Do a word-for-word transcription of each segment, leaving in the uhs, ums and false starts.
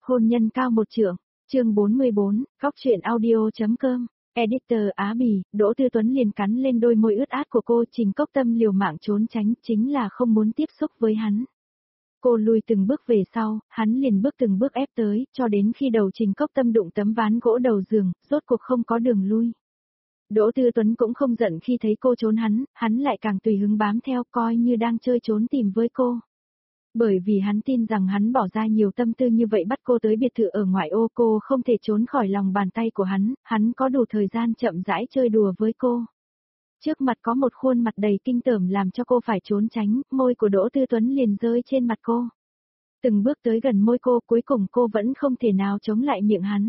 Hôn nhân cao một trượng, chương bốn mươi bốn, góc truyện audio.com, editor Á Bì, Đỗ Tư Tuấn liền cắn lên đôi môi ướt át của cô. Trình Cốc Tâm liều mạng trốn tránh, chính là không muốn tiếp xúc với hắn. Cô lùi từng bước về sau, hắn liền bước từng bước ép tới, cho đến khi đầu Trình Cốc Tâm đụng tấm ván gỗ đầu giường, rốt cuộc không có đường lui. Đỗ Tư Tuấn cũng không giận khi thấy cô trốn hắn, hắn lại càng tùy hứng bám theo, coi như đang chơi trốn tìm với cô. Bởi vì hắn tin rằng hắn bỏ ra nhiều tâm tư như vậy bắt cô tới biệt thự ở ngoại ô, cô không thể trốn khỏi lòng bàn tay của hắn, hắn có đủ thời gian chậm rãi chơi đùa với cô. Trước mặt có một khuôn mặt đầy kinh tởm làm cho cô phải trốn tránh, môi của Đỗ Tư Tuấn liền rơi trên mặt cô. Từng bước tới gần môi cô, cuối cùng cô vẫn không thể nào chống lại miệng hắn.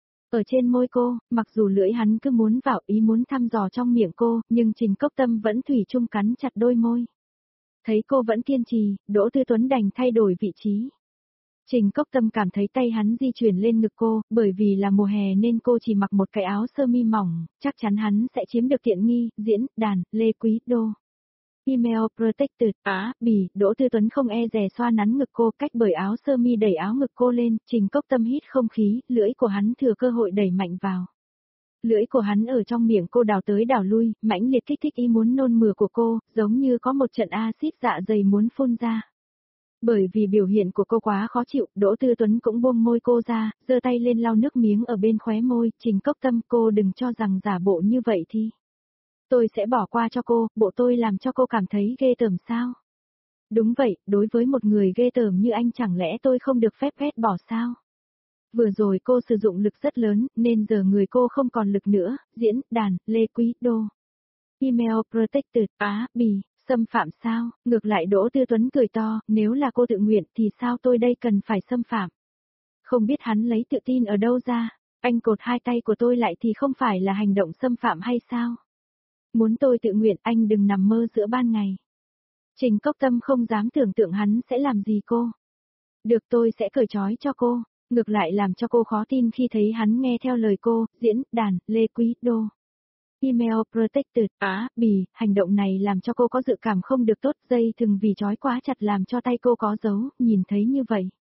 Ở trên môi cô, mặc dù lưỡi hắn cứ muốn vào ý muốn thăm dò trong miệng cô, nhưng Trình Cốc Tâm vẫn thủy chung cắn chặt đôi môi. Thấy cô vẫn kiên trì, Đỗ Tư Tuấn đành thay đổi vị trí. Trình Cốc Tâm cảm thấy tay hắn di chuyển lên ngực cô, bởi vì là mùa hè nên cô chỉ mặc một cái áo sơ mi mỏng, chắc chắn hắn sẽ chiếm được tiện nghi. Diễn, đàn, Lê Quý Đô. Email Protected, Á, Bì, Đỗ Tư Tuấn không e dè xoa nắn ngực cô, cách bởi áo sơ mi đẩy áo ngực cô lên. Trình Cốc Tâm hít không khí, lưỡi của hắn thừa cơ hội đẩy mạnh vào. Lưỡi của hắn ở trong miệng cô đào tới đào lui, mãnh liệt kích thích ý muốn nôn mửa của cô, giống như có một trận axit dạ dày muốn phun ra. Bởi vì biểu hiện của cô quá khó chịu, Đỗ Tư Tuấn cũng buông môi cô ra, giơ tay lên lau nước miếng ở bên khóe môi. Trình Cốc Tâm, cô đừng cho rằng giả bộ như vậy thì tôi sẽ bỏ qua cho cô, bộ tôi làm cho cô cảm thấy ghê tởm sao? Đúng vậy, đối với một người ghê tởm như anh chẳng lẽ tôi không được phép ghét bỏ sao? Vừa rồi cô sử dụng lực rất lớn, nên giờ người cô không còn lực nữa. Diễn, đàn, Lê Quý Đô. Email Protected, Á, Bì, xâm phạm sao? Ngược lại Đỗ Tư Tuấn cười to, nếu là cô tự nguyện thì sao tôi đây cần phải xâm phạm? Không biết hắn lấy tự tin ở đâu ra, anh cột hai tay của tôi lại thì không phải là hành động xâm phạm hay sao? Muốn tôi tự nguyện, anh đừng nằm mơ giữa ban ngày. Trình Cốc Tâm không dám tưởng tượng hắn sẽ làm gì cô. Được, tôi sẽ cởi trói cho cô. Ngược lại làm cho cô khó tin khi thấy hắn nghe theo lời cô. Diễn, đàn, Lê Quý Đô. Email Protected, Á, Bì, hành động này làm cho cô có dự cảm không được tốt, dây thừng vì trói quá chặt làm cho tay cô có dấu, nhìn thấy như vậy.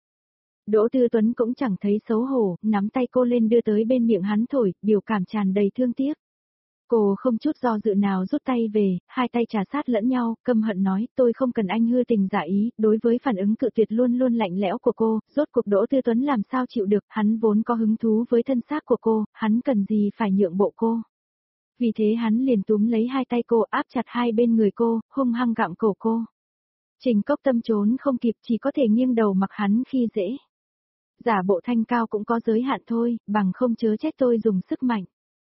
Đỗ Tư Tuấn cũng chẳng thấy xấu hổ, nắm tay cô lên đưa tới bên miệng hắn thổi, biểu cảm tràn đầy thương tiếc. Cô không chút do dự nào rút tay về, hai tay trà sát lẫn nhau, căm hận nói, tôi không cần anh hư tình giả ý. Đối với phản ứng cự tuyệt luôn luôn lạnh lẽo của cô, rốt cuộc Đỗ Tư Tuấn làm sao chịu được, hắn vốn có hứng thú với thân xác của cô, hắn cần gì phải nhượng bộ cô. Vì thế hắn liền túm lấy hai tay cô, áp chặt hai bên người cô, hung hăng gặm cổ cô. Trình Cốc Tâm trốn không kịp, chỉ có thể nghiêng đầu mặc hắn khi dễ. Giả bộ thanh cao cũng có giới hạn thôi, bằng không chớ trách tôi dùng sức mạnh.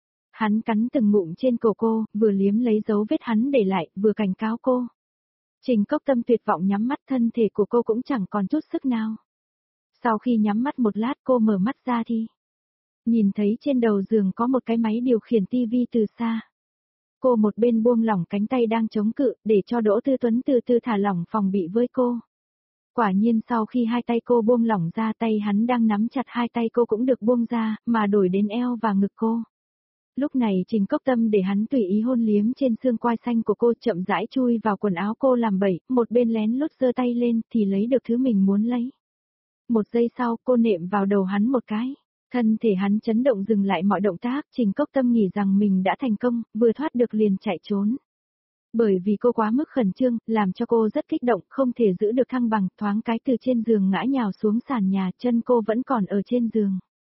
Hắn cắn từng ngụm trên cổ cô, vừa liếm lấy dấu vết hắn để lại, vừa cảnh cáo cô. Trình Cốc Tâm tuyệt vọng nhắm mắt, thân thể của cô cũng chẳng còn chút sức nào. Sau khi nhắm mắt một lát cô mở mắt ra thì nhìn thấy trên đầu giường có một cái máy điều khiển tivi từ xa. Cô một bên buông lỏng cánh tay đang chống cự, để cho Đỗ Tư Tuấn từ từ thả lỏng phòng bị với cô. Quả nhiên sau khi hai tay cô buông lỏng ra, tay hắn đang nắm chặt hai tay cô cũng được buông ra, mà đổi đến eo và ngực cô. Lúc này Trình Cốc Tâm để hắn tùy ý hôn liếm trên xương quai xanh của cô, chậm rãi chui vào quần áo cô làm bẩy, một bên lén lút giơ tay lên thì lấy được thứ mình muốn lấy. Một giây sau cô nệm vào đầu hắn một cái. Thân thể hắn chấn động dừng lại mọi động tác, Trình Cốc Tâm nghĩ rằng mình đã thành công, vừa thoát được liền chạy trốn. Bởi vì cô quá mức khẩn trương, làm cho cô rất kích động, không thể giữ được thăng bằng, thoáng cái từ trên giường ngã nhào xuống sàn nhà, chân cô vẫn còn ở trên giường.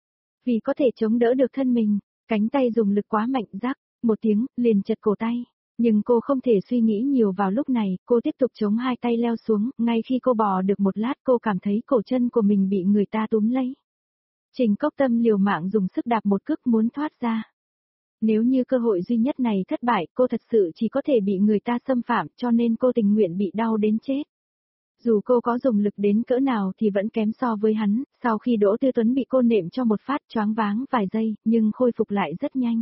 Vì có thể chống đỡ được thân mình, cánh tay dùng lực quá mạnh, rắc, một tiếng, liền chật cổ tay. Nhưng cô không thể suy nghĩ nhiều vào lúc này, cô tiếp tục chống hai tay leo xuống, ngay khi cô bò được một lát cô cảm thấy cổ chân của mình bị người ta túm lấy. Trình Cốc Tâm liều mạng dùng sức đạp một cước muốn thoát ra. Nếu như cơ hội duy nhất này thất bại, cô thật sự chỉ có thể bị người ta xâm phạm, cho nên cô tình nguyện bị đau đến chết. Dù cô có dùng lực đến cỡ nào thì vẫn kém so với hắn, sau khi Đỗ Tư Tuấn bị cô nệm cho một phát choáng váng vài giây, nhưng khôi phục lại rất nhanh.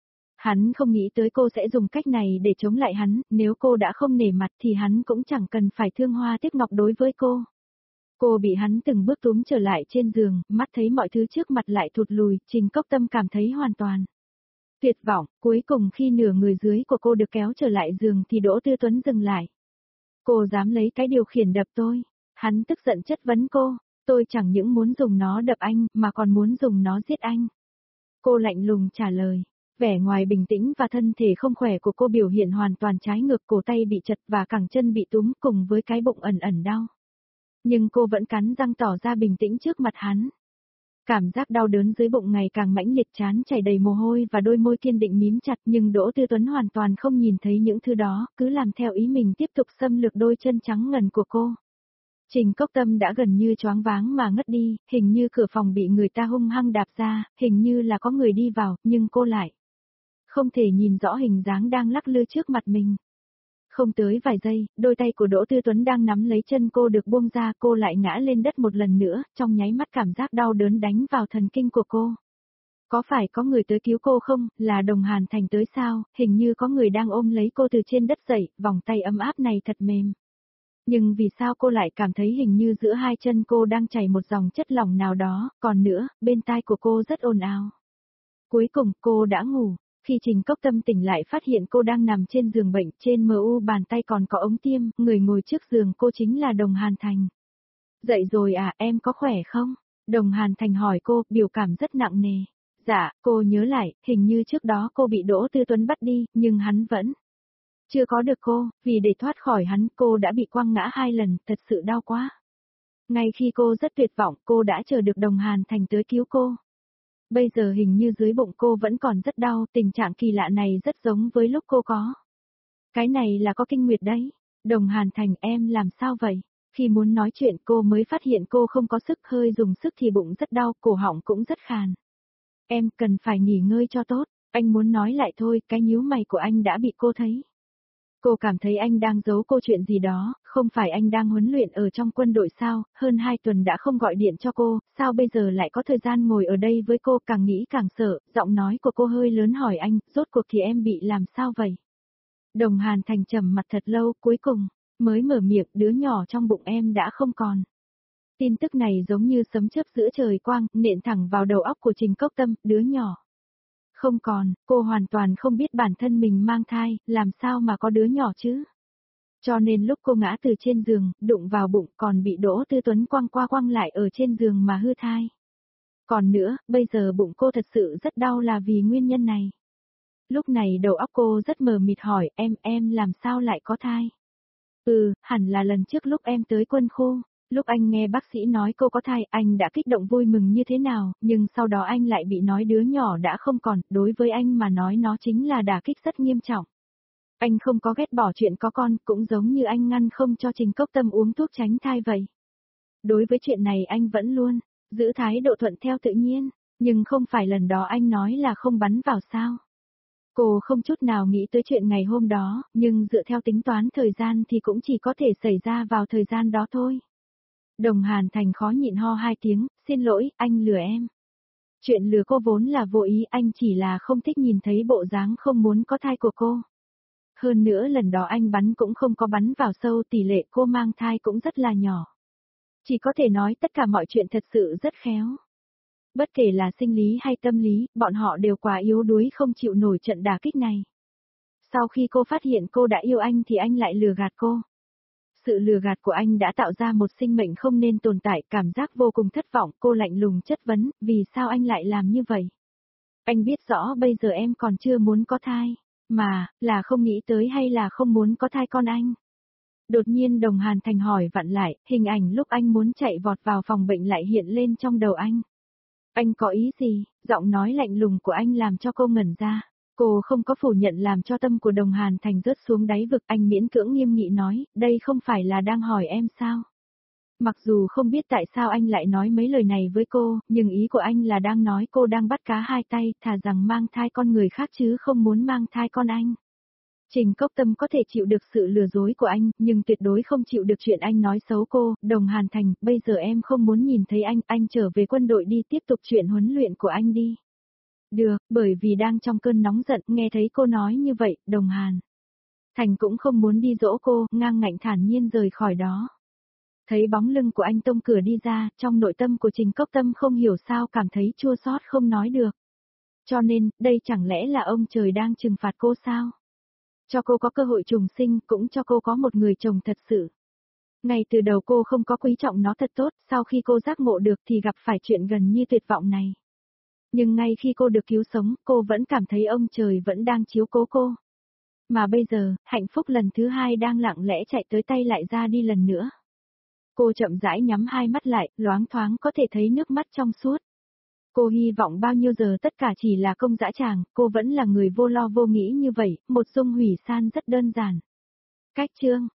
Hắn không nghĩ tới cô sẽ dùng cách này để chống lại hắn, nếu cô đã không nể mặt thì hắn cũng chẳng cần phải thương hoa tiếc ngọc đối với cô. Cô bị hắn từng bước túm trở lại trên giường, mắt thấy mọi thứ trước mặt lại thụt lùi, Trình Cốc Tâm cảm thấy hoàn toàn tuyệt vọng. Cuối cùng khi nửa người dưới của cô được kéo trở lại giường thì Đỗ Tư Tuấn dừng lại. Cô dám lấy cái điều khiển đập tôi? Hắn tức giận chất vấn cô. Tôi chẳng những muốn dùng nó đập anh, mà còn muốn dùng nó giết anh. Cô lạnh lùng trả lời. Vẻ ngoài bình tĩnh và thân thể không khỏe của cô biểu hiện hoàn toàn trái ngược, cổ tay bị chật và cẳng chân bị túm cùng với cái bụng ẩn ẩn đau. Nhưng cô vẫn cắn răng tỏ ra bình tĩnh trước mặt hắn. Cảm giác đau đớn dưới bụng ngày càng mãnh liệt, trán chảy đầy mồ hôi và đôi môi kiên định mím chặt, nhưng Đỗ Tư Tuấn hoàn toàn không nhìn thấy những thứ đó, cứ làm theo ý mình tiếp tục xâm lược đôi chân trắng ngần của cô. Trình Cốc Tâm đã gần như choáng váng mà ngất đi, hình như cửa phòng bị người ta hung hăng đạp ra, hình như là có người đi vào, nhưng cô lại không thể nhìn rõ hình dáng đang lắc lư trước mặt mình. Không tới vài giây, đôi tay của Đỗ Tư Tuấn đang nắm lấy chân cô được buông ra, cô lại ngã lên đất một lần nữa, trong nháy mắt cảm giác đau đớn đánh vào thần kinh của cô. Có phải có người tới cứu cô không, là Đồng Hàn Thành tới sao, hình như có người đang ôm lấy cô từ trên đất dậy, vòng tay ấm áp này thật mềm. Nhưng vì sao cô lại cảm thấy hình như giữa hai chân cô đang chảy một dòng chất lỏng nào đó, còn nữa, bên tai của cô rất ồn ào. Cuối cùng, cô đã ngủ. Khi Trình Cốc Tâm tỉnh lại phát hiện cô đang nằm trên giường bệnh, trên mờ u bàn tay còn có ống tiêm, người ngồi trước giường cô chính là Đồng Hàn Thành. Dậy rồi à, em có khỏe không? Đồng Hàn Thành hỏi cô, biểu cảm rất nặng nề. Dạ, cô nhớ lại, hình như trước đó cô bị Đỗ Tư Tuấn bắt đi, nhưng hắn vẫn chưa có được cô, vì để thoát khỏi hắn cô đã bị quăng ngã hai lần, thật sự đau quá. Ngay khi cô rất tuyệt vọng, cô đã chờ được Đồng Hàn Thành tới cứu cô. Bây giờ hình như dưới bụng cô vẫn còn rất đau, tình trạng kỳ lạ này rất giống với lúc cô có. Cái này là có kinh nguyệt đấy. Đồng Hàn Thành, em làm sao vậy? Khi muốn nói chuyện cô mới phát hiện cô không có sức, hơi dùng sức thì bụng rất đau, cổ họng cũng rất khàn. Em cần phải nghỉ ngơi cho tốt, anh muốn nói lại thôi, cái nhíu mày của anh đã bị cô thấy. Cô cảm thấy anh đang giấu cô chuyện gì đó, không phải anh đang huấn luyện ở trong quân đội sao, hơn hai tuần đã không gọi điện cho cô, sao bây giờ lại có thời gian ngồi ở đây với cô, càng nghĩ càng sợ, giọng nói của cô hơi lớn hỏi anh, rốt cuộc thì em bị làm sao vậy? Đồng Hàn Thành trầm mặt thật lâu, cuối cùng, mới mở miệng, đứa nhỏ trong bụng em đã không còn. Tin tức này giống như sấm chớp giữa trời quang, nện thẳng vào đầu óc của Trình Cốc Tâm, đứa nhỏ. Không còn, cô hoàn toàn không biết bản thân mình mang thai, làm sao mà có đứa nhỏ chứ. Cho nên lúc cô ngã từ trên giường, đụng vào bụng còn bị Đỗ Tư Tuấn quăng qua quăng lại ở trên giường mà hư thai. Còn nữa, bây giờ bụng cô thật sự rất đau là vì nguyên nhân này. Lúc này đầu óc cô rất mờ mịt hỏi em, em làm sao lại có thai? Ừ, hẳn là lần trước lúc em tới quân khu. Lúc anh nghe bác sĩ nói cô có thai, anh đã kích động vui mừng như thế nào, nhưng sau đó anh lại bị nói đứa nhỏ đã không còn, đối với anh mà nói nó chính là đả kích rất nghiêm trọng. Anh không có ghét bỏ chuyện có con, cũng giống như anh ngăn không cho Trình Cốc Tâm uống thuốc tránh thai vậy. Đối với chuyện này anh vẫn luôn giữ thái độ thuận theo tự nhiên, nhưng không phải lần đó anh nói là không bắn vào sao. Cô không chút nào nghĩ tới chuyện ngày hôm đó, nhưng dựa theo tính toán thời gian thì cũng chỉ có thể xảy ra vào thời gian đó thôi. Đồng Hàn Thành khó nhịn ho hai tiếng, xin lỗi, anh lừa em. Chuyện lừa cô vốn là vô ý, anh chỉ là không thích nhìn thấy bộ dáng không muốn có thai của cô. Hơn nữa lần đó anh bắn cũng không có bắn vào sâu, tỷ lệ cô mang thai cũng rất là nhỏ. Chỉ có thể nói tất cả mọi chuyện thật sự rất khéo. Bất kể là sinh lý hay tâm lý, bọn họ đều quá yếu đuối không chịu nổi trận đả kích này. Sau khi cô phát hiện cô đã yêu anh thì anh lại lừa gạt cô. Sự lừa gạt của anh đã tạo ra một sinh mệnh không nên tồn tại, cảm giác vô cùng thất vọng, cô lạnh lùng chất vấn, vì sao anh lại làm như vậy? Anh biết rõ bây giờ em còn chưa muốn có thai, mà, là không nghĩ tới hay là không muốn có thai con anh? Đột nhiên Đồng Hàn Thành hỏi vặn lại, hình ảnh lúc anh muốn chạy vọt vào phòng bệnh lại hiện lên trong đầu anh. Anh có ý gì? Giọng nói lạnh lùng của anh làm cho cô ngẩn ra. Cô không có phủ nhận làm cho tâm của Đồng Hàn Thành rớt xuống đáy vực, anh miễn cưỡng nghiêm nghị nói, đây không phải là đang hỏi em sao? Mặc dù không biết tại sao anh lại nói mấy lời này với cô, nhưng ý của anh là đang nói cô đang bắt cá hai tay, thà rằng mang thai con người khác chứ không muốn mang thai con anh. Trình Cốc Tâm có thể chịu được sự lừa dối của anh, nhưng tuyệt đối không chịu được chuyện anh nói xấu cô. Đồng Hàn Thành, bây giờ em không muốn nhìn thấy anh, anh trở về quân đội đi, tiếp tục chuyện huấn luyện của anh đi. Được, bởi vì đang trong cơn nóng giận, nghe thấy cô nói như vậy, Đồng Hàn Thành cũng không muốn đi dỗ cô, ngang ngạnh thản nhiên rời khỏi đó. Thấy bóng lưng của anh tông cửa đi ra, trong nội tâm của Trình Cốc Tâm không hiểu sao cảm thấy chua xót không nói được. Cho nên, đây chẳng lẽ là ông trời đang trừng phạt cô sao? Cho cô có cơ hội trùng sinh, cũng cho cô có một người chồng thật sự. Ngay từ đầu cô không có quý trọng nó thật tốt, sau khi cô giác ngộ được thì gặp phải chuyện gần như tuyệt vọng này. Nhưng ngay khi cô được cứu sống, cô vẫn cảm thấy ông trời vẫn đang chiếu cố cô. Mà bây giờ, hạnh phúc lần thứ hai đang lặng lẽ chạy tới tay lại ra đi lần nữa. Cô chậm rãi nhắm hai mắt lại, loáng thoáng có thể thấy nước mắt trong suốt. Cô hy vọng bao nhiêu giờ tất cả chỉ là công dã tràng, cô vẫn là người vô lo vô nghĩ như vậy, một Dung Hủy San rất đơn giản. Cách chương